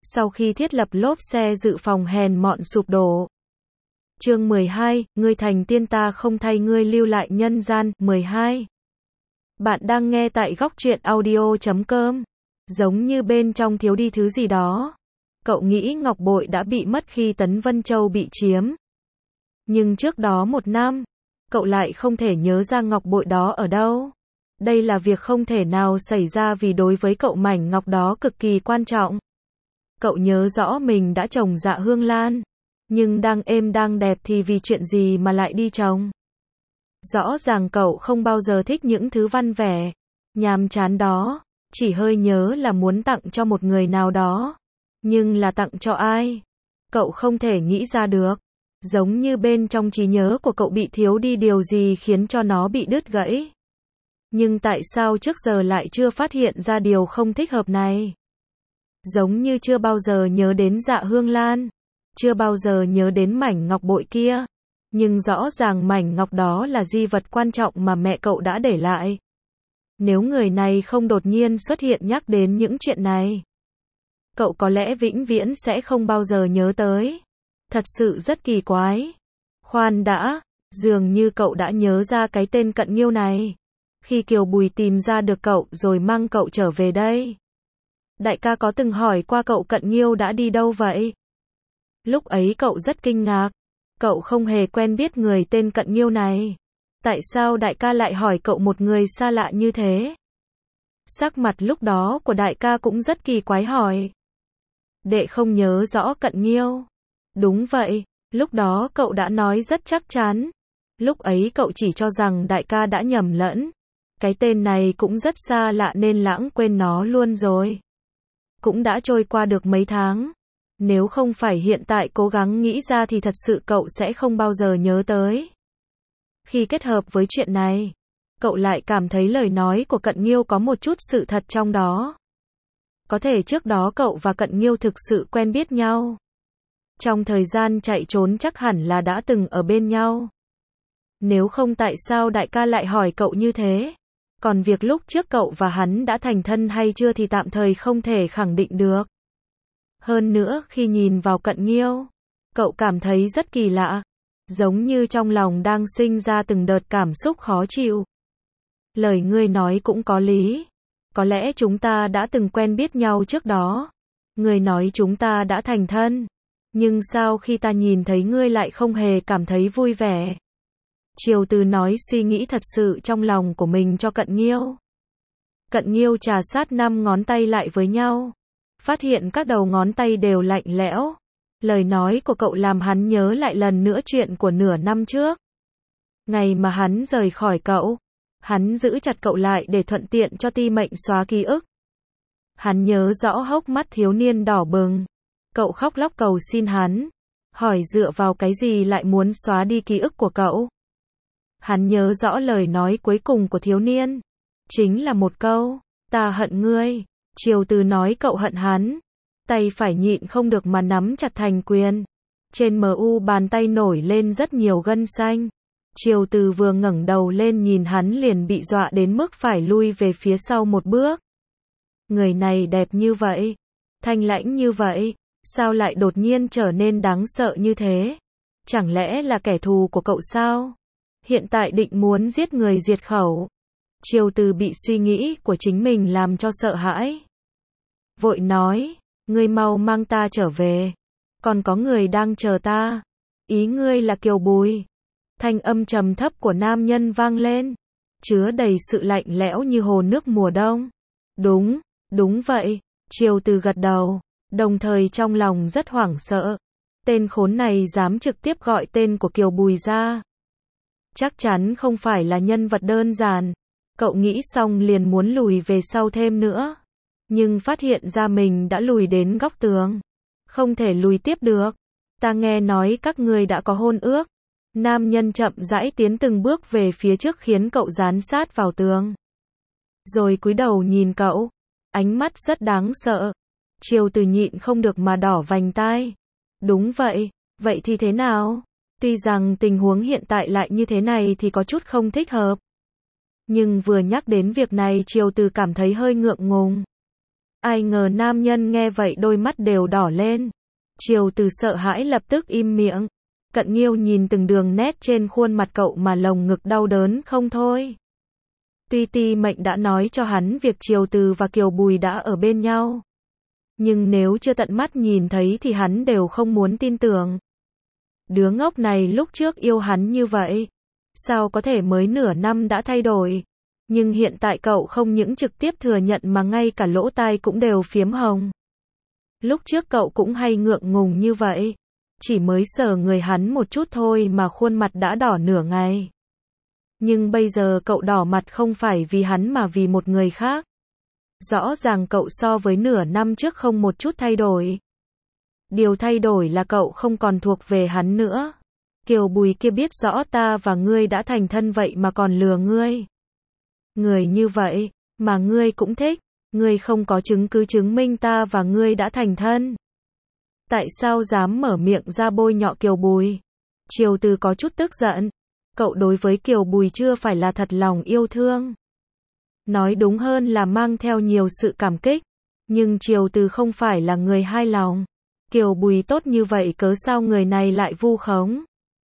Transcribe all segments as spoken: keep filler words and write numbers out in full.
sau khi thiết lập lốp xe dự phòng hèn mọn sụp đổ. Chương mười hai, ngươi thành tiên ta không thay ngươi lưu lại nhân gian. mười hai. Bạn đang nghe tại góc truyện audio chấm com. Giống như bên trong thiếu đi thứ gì đó. Cậu nghĩ ngọc bội đã bị mất khi Tấn Vân Châu bị chiếm. Nhưng trước đó một năm, cậu lại không thể nhớ ra ngọc bội đó ở đâu. Đây là việc không thể nào xảy ra vì đối với cậu mảnh ngọc đó cực kỳ quan trọng. Cậu nhớ rõ mình đã trồng dạ hương lan, nhưng đang êm đang đẹp thì vì chuyện gì mà lại đi trồng. Rõ ràng cậu không bao giờ thích những thứ văn vẻ, nhàm chán đó, chỉ hơi nhớ là muốn tặng cho một người nào đó. Nhưng là tặng cho ai? Cậu không thể nghĩ ra được. Giống như bên trong trí nhớ của cậu bị thiếu đi điều gì khiến cho nó bị đứt gãy. Nhưng tại sao trước giờ lại chưa phát hiện ra điều không thích hợp này? Giống như chưa bao giờ nhớ đến dạ hương lan, chưa bao giờ nhớ đến mảnh ngọc bội kia. Nhưng rõ ràng mảnh ngọc đó là di vật quan trọng mà mẹ cậu đã để lại. Nếu người này không đột nhiên xuất hiện nhắc đến những chuyện này, cậu có lẽ vĩnh viễn sẽ không bao giờ nhớ tới. Thật sự rất kỳ quái. Khoan đã, dường như cậu đã nhớ ra cái tên Cận Nghiêu này. Khi Kiều Bùi tìm ra được cậu rồi mang cậu trở về đây, đại ca có từng hỏi qua cậu Cận Nghiêu đã đi đâu vậy? Lúc ấy cậu rất kinh ngạc. Cậu không hề quen biết người tên Cận Nghiêu này. Tại sao đại ca lại hỏi cậu một người xa lạ như thế? Sắc mặt lúc đó của đại ca cũng rất kỳ quái hỏi. Đệ không nhớ rõ Cận Nghiêu. Đúng vậy, lúc đó cậu đã nói rất chắc chắn. Lúc ấy cậu chỉ cho rằng đại ca đã nhầm lẫn. Cái tên này cũng rất xa lạ nên lãng quên nó luôn rồi. Cũng đã trôi qua được mấy tháng. Nếu không phải hiện tại cố gắng nghĩ ra thì thật sự cậu sẽ không bao giờ nhớ tới. Khi kết hợp với chuyện này, cậu lại cảm thấy lời nói của Cận Nghiêu có một chút sự thật trong đó. Có thể trước đó cậu và Cận Nghiêu thực sự quen biết nhau. Trong thời gian chạy trốn chắc hẳn là đã từng ở bên nhau. Nếu không tại sao đại ca lại hỏi cậu như thế? Còn việc lúc trước cậu và hắn đã thành thân hay chưa thì tạm thời không thể khẳng định được. Hơn nữa khi nhìn vào Cận Nghiêu, cậu cảm thấy rất kỳ lạ. Giống như trong lòng đang sinh ra từng đợt cảm xúc khó chịu. Lời ngươi nói cũng có lý. Có lẽ chúng ta đã từng quen biết nhau trước đó. Ngươi nói chúng ta đã thành thân. Nhưng sao khi ta nhìn thấy ngươi lại không hề cảm thấy vui vẻ? Triều Từ nói suy nghĩ thật sự trong lòng của mình cho Cận Nghiêu. Cận Nghiêu trà sát năm ngón tay lại với nhau. Phát hiện các đầu ngón tay đều lạnh lẽo. Lời nói của cậu làm hắn nhớ lại lần nữa chuyện của nửa năm trước. Ngày mà hắn rời khỏi cậu, hắn giữ chặt cậu lại để thuận tiện cho ti mệnh xóa ký ức. Hắn nhớ rõ hốc mắt thiếu niên đỏ bừng. Cậu khóc lóc cầu xin hắn, hỏi dựa vào cái gì lại muốn xóa đi ký ức của cậu. Hắn nhớ rõ lời nói cuối cùng của thiếu niên, chính là một câu, ta hận ngươi. Triều Từ nói cậu hận hắn, tay phải nhịn không được mà nắm chặt thành quyền. Trên mờ u bàn tay nổi lên rất nhiều gân xanh. Triều Từ vừa ngẩng đầu lên nhìn hắn liền bị dọa đến mức phải lui về phía sau một bước. Người này đẹp như vậy, thanh lãnh như vậy, sao lại đột nhiên trở nên đáng sợ như thế? Chẳng lẽ là kẻ thù của cậu sao? Hiện tại định muốn giết người diệt khẩu. Triều Từ bị suy nghĩ của chính mình làm cho sợ hãi. Vội nói, ngươi mau mang ta trở về. Còn có người đang chờ ta. Ý ngươi là Kiều Bùi. Thanh âm trầm thấp của nam nhân vang lên, chứa đầy sự lạnh lẽo như hồ nước mùa đông. Đúng, đúng vậy. Triều Từ gật đầu, đồng thời trong lòng rất hoảng sợ. Tên khốn này dám trực tiếp gọi tên của Kiều Bùi ra. Chắc chắn không phải là nhân vật đơn giản. Cậu nghĩ xong liền muốn lùi về sau thêm nữa. Nhưng phát hiện ra mình đã lùi đến góc tường. Không thể lùi tiếp được. Ta nghe nói các ngươi đã có hôn ước. Nam nhân chậm rãi tiến từng bước về phía trước khiến cậu dán sát vào tường. Rồi cúi đầu nhìn cậu. Ánh mắt rất đáng sợ. Triều Từ nhịn không được mà đỏ vành tai. Đúng vậy, vậy thì thế nào? Tuy rằng tình huống hiện tại lại như thế này thì có chút không thích hợp. Nhưng vừa nhắc đến việc này Triều Từ cảm thấy hơi ngượng ngùng. Ai ngờ nam nhân nghe vậy đôi mắt đều đỏ lên. Triều Từ sợ hãi lập tức im miệng. Cận Nghiêu nhìn từng đường nét trên khuôn mặt cậu mà lồng ngực đau đớn không thôi. Tuy Ti Mệnh đã nói cho hắn việc Triều Từ và Kiều Bùi đã ở bên nhau, nhưng nếu chưa tận mắt nhìn thấy thì hắn đều không muốn tin tưởng. Đứa ngốc này lúc trước yêu hắn như vậy, sao có thể mới nửa năm đã thay đổi. Nhưng hiện tại cậu không những trực tiếp thừa nhận mà ngay cả lỗ tai cũng đều phiếm hồng. Lúc trước cậu cũng hay ngượng ngùng như vậy, chỉ mới sờ người hắn một chút thôi mà khuôn mặt đã đỏ nửa ngày. Nhưng bây giờ cậu đỏ mặt không phải vì hắn mà vì một người khác. Rõ ràng cậu so với nửa năm trước không một chút thay đổi. Điều thay đổi là cậu không còn thuộc về hắn nữa. Kiều Bùi kia biết rõ ta và ngươi đã thành thân vậy mà còn lừa ngươi. Người như vậy, mà ngươi cũng thích, ngươi không có chứng cứ chứng minh ta và ngươi đã thành thân. Tại sao dám mở miệng ra bôi nhọ Kiều Bùi? Triều Từ có chút tức giận. Cậu đối với Kiều Bùi chưa phải là thật lòng yêu thương. Nói đúng hơn là mang theo nhiều sự cảm kích. Nhưng Triều Từ không phải là người hai lòng. Kiều Bùi tốt như vậy cớ sao người này lại vu khống?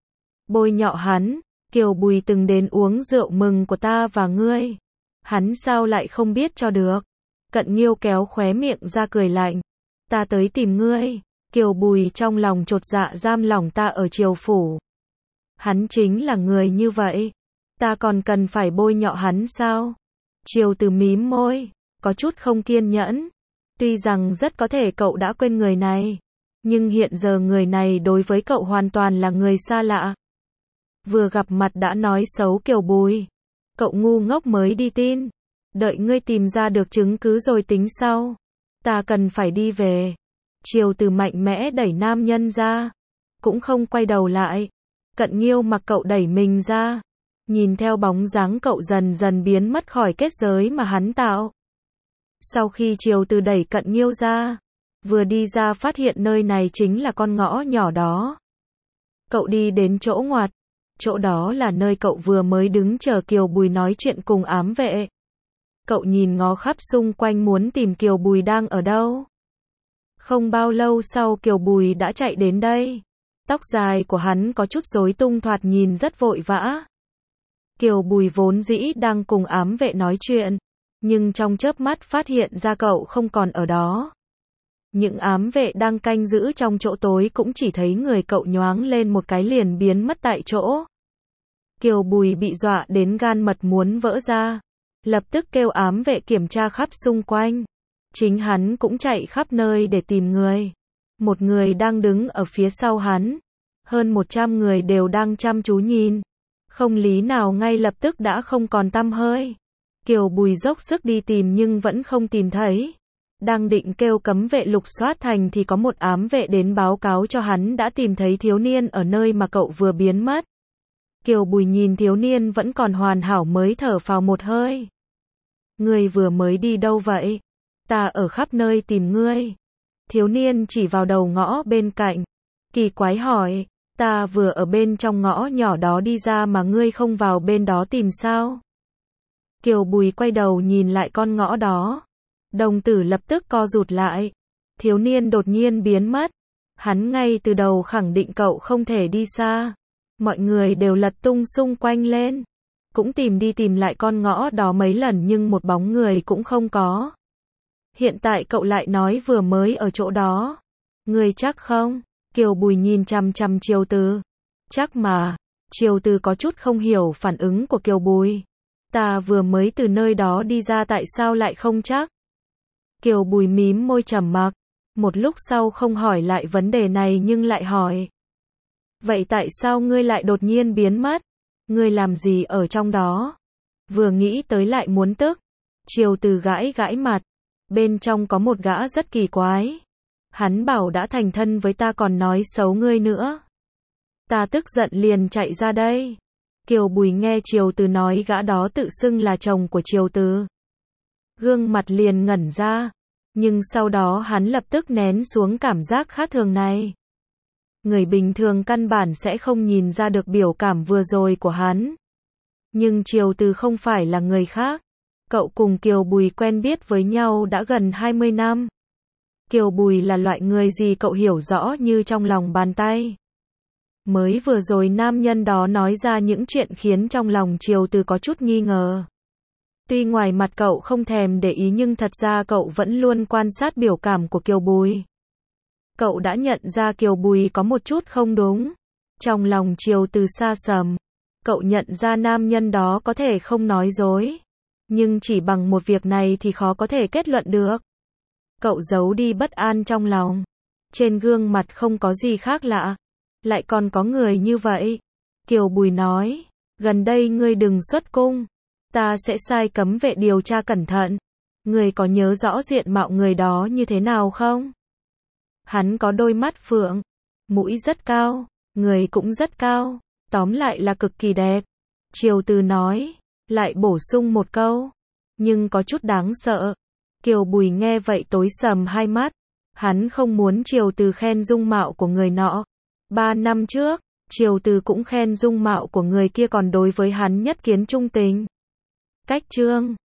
Bôi nhọ hắn, Kiều Bùi từng đến uống rượu mừng của ta và ngươi. Hắn sao lại không biết cho được? Cận Nghiêu kéo khóe miệng ra cười lạnh. Ta tới tìm ngươi. Kiều Bùi trong lòng chột dạ giam lòng ta ở Triều Phủ. Hắn chính là người như vậy. Ta còn cần phải bôi nhọ hắn sao? Triều Từ mím môi, có chút không kiên nhẫn. Tuy rằng rất có thể cậu đã quên người này, nhưng hiện giờ người này đối với cậu hoàn toàn là người xa lạ. Vừa gặp mặt đã nói xấu Kiều Bùi. Cậu ngu ngốc mới đi tin. Đợi ngươi tìm ra được chứng cứ rồi tính sau. Ta cần phải đi về. Triều Từ mạnh mẽ đẩy nam nhân ra, cũng không quay đầu lại. Cận Nghiêu mặc cậu đẩy mình ra, nhìn theo bóng dáng cậu dần dần biến mất khỏi kết giới mà hắn tạo. Sau khi Triều Từ đẩy Cận Nghiêu ra, vừa đi ra phát hiện nơi này chính là con ngõ nhỏ đó. Cậu đi đến chỗ ngoặt, chỗ đó là nơi cậu vừa mới đứng chờ Kiều Bùi nói chuyện cùng ám vệ. Cậu nhìn ngó khắp xung quanh muốn tìm Kiều Bùi đang ở đâu. Không bao lâu sau Kiều Bùi đã chạy đến đây. Tóc dài của hắn có chút rối tung thoạt nhìn rất vội vã. Kiều Bùi vốn dĩ đang cùng ám vệ nói chuyện, nhưng trong chớp mắt phát hiện ra cậu không còn ở đó. Những ám vệ đang canh giữ trong chỗ tối cũng chỉ thấy người cậu nhoáng lên một cái liền biến mất tại chỗ. Kiều Bùi bị dọa đến gan mật muốn vỡ ra, lập tức kêu ám vệ kiểm tra khắp xung quanh. Chính hắn cũng chạy khắp nơi để tìm người. Một người đang đứng ở phía sau hắn. Hơn một trăm người đều đang chăm chú nhìn. Không lý nào ngay lập tức đã không còn tăm hơi. Kiều Bùi dốc sức đi tìm nhưng vẫn không tìm thấy. Đang định kêu cấm vệ lục soát thành thì có một ám vệ đến báo cáo cho hắn đã tìm thấy thiếu niên ở nơi mà cậu vừa biến mất. Kiều Bùi nhìn thiếu niên vẫn còn hoàn hảo mới thở phào một hơi. Ngươi vừa mới đi đâu vậy? Ta ở khắp nơi tìm ngươi. Thiếu niên chỉ vào đầu ngõ bên cạnh. Kỳ quái hỏi, ta vừa ở bên trong ngõ nhỏ đó đi ra mà ngươi không vào bên đó tìm sao? Kiều Bùi quay đầu nhìn lại con ngõ đó. Đồng tử lập tức co rụt lại. Thiếu niên đột nhiên biến mất. Hắn ngay từ đầu khẳng định cậu không thể đi xa. Mọi người đều lật tung xung quanh lên. Cũng tìm đi tìm lại con ngõ đó mấy lần nhưng một bóng người cũng không có. Hiện tại cậu lại nói vừa mới ở chỗ đó. Ngươi chắc không? Kiều Bùi nhìn chằm chằm Triều Từ. Chắc mà. Triều Từ có chút không hiểu phản ứng của Kiều Bùi. Ta vừa mới từ nơi đó đi ra tại sao lại không chắc? Kiều Bùi mím môi trầm mặc. Một lúc sau không hỏi lại vấn đề này nhưng lại hỏi. Vậy tại sao ngươi lại đột nhiên biến mất? Ngươi làm gì ở trong đó? Vừa nghĩ tới lại muốn tức. Triều Từ gãi gãi mặt. Bên trong có một gã rất kỳ quái. Hắn bảo đã thành thân với ta còn nói xấu ngươi nữa. Ta tức giận liền chạy ra đây. Kiều Bùi nghe Triều Từ nói gã đó tự xưng là chồng của Triều Từ. Gương mặt liền ngẩn ra. Nhưng sau đó hắn lập tức nén xuống cảm giác khác thường này. Người bình thường căn bản sẽ không nhìn ra được biểu cảm vừa rồi của hắn. Nhưng Triều Từ không phải là người khác. Cậu cùng Kiều Bùi quen biết với nhau đã gần hai mươi năm. Kiều Bùi là loại người gì cậu hiểu rõ như trong lòng bàn tay. Mới vừa rồi nam nhân đó nói ra những chuyện khiến trong lòng Triều Từ có chút nghi ngờ. Tuy ngoài mặt cậu không thèm để ý nhưng thật ra cậu vẫn luôn quan sát biểu cảm của Kiều Bùi. Cậu đã nhận ra Kiều Bùi có một chút không đúng. Trong lòng Triều Từ xa sầm. Cậu nhận ra nam nhân đó có thể không nói dối. Nhưng chỉ bằng một việc này thì khó có thể kết luận được. Cậu giấu đi bất an trong lòng. Trên gương mặt không có gì khác lạ. Lại còn có người như vậy. Kiều Bùi nói, gần đây ngươi đừng xuất cung. Ta sẽ sai cấm vệ điều tra cẩn thận. Ngươi có nhớ rõ diện mạo người đó như thế nào không? Hắn có đôi mắt phượng, mũi rất cao, người cũng rất cao, tóm lại là cực kỳ đẹp. Triều Từ nói, lại bổ sung một câu, nhưng có chút đáng sợ. Kiều Bùi nghe vậy tối sầm hai mắt. Hắn không muốn Triều Từ khen dung mạo của người nọ. Ba năm trước, Triều Từ cũng khen dung mạo của người kia còn đối với hắn nhất kiến trung tình. Cách chương